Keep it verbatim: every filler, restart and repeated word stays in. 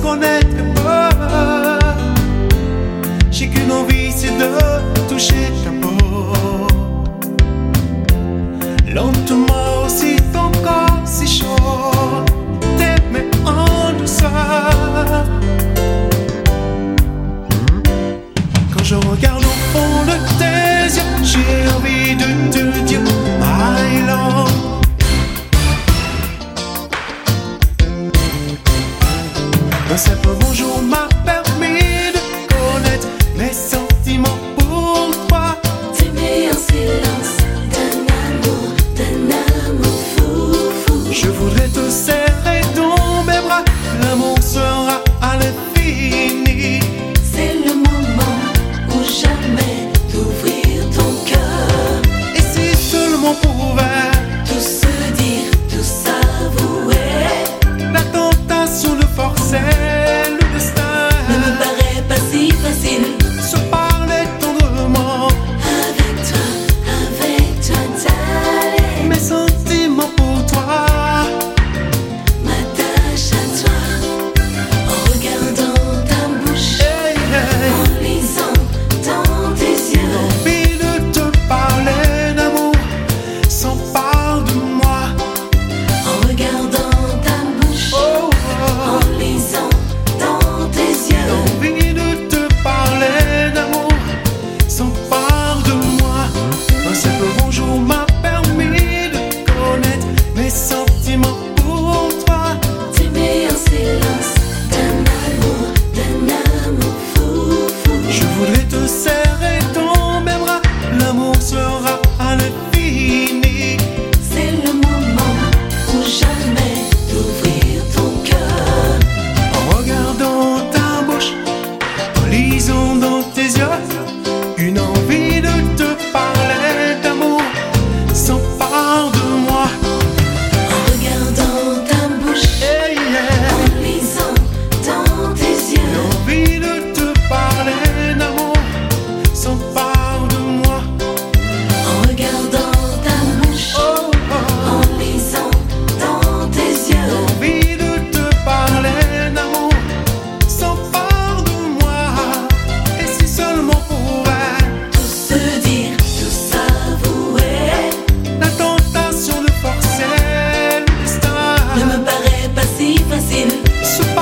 connaître peur. J'ai qu'une envie, c'est de toucher ta peau. Lentement aussi ton corps si chaud, t'aimer en douceur. Quand je regarde au fond de tes yeux, j'ai envie de te dire my love. Un simple bonjour m'a permis de connaître mes sentiments pour toi. T'aimer en silence, d'un amour, d'un amour fou, fou. Je voudrais te serrer dans mes bras, l'amour sera à l'infini. C'est le moment ou jamais d'ouvrir ton cœur. Et si seulement on pouvait tout se dire, tout s'avouer. la tentation de forcer le destin Ne me paraît pas si facile. se parler tendrement. Avec toi, avec toi, darling. Mes sentiments pour toi, M'attache à toi en regardant ta bouche, hey, hey. en lisant dans tes yeux. Envie de te parler d'amour, s'empare de moi. En regardant ta bouche, Oh, oh. en lisant dans tes yeux. Envie de te parler d'amour, s'empare de moi. Un simple bonjour m'a permis de connaître mes sentiments pour toi. T'aimer en silence, d'un amour, d'un amour fou, fou. Je voudrais te serrer dans mes bras, l'amour sera à l'infini. C'est le moment ou jamais d'ouvrir ton cœur. En regardant ta bouche, en lisant dans tes yeux, une envie de te parler d'amour s'empare de moi. En regardant ta bouche, Hey, yeah. en lisant dans tes Une yeux. envie de te parler d'amour s'empare de moi. En regardant ta bouche, Oh, oh. en lisant dans tes yeux. Envie de te parler d'amour s'empare de moi. Et si seulement on pouvait Tout se dire, tout s'avouer. la tentation de forcer le destin Ne me paraît pas si facile. se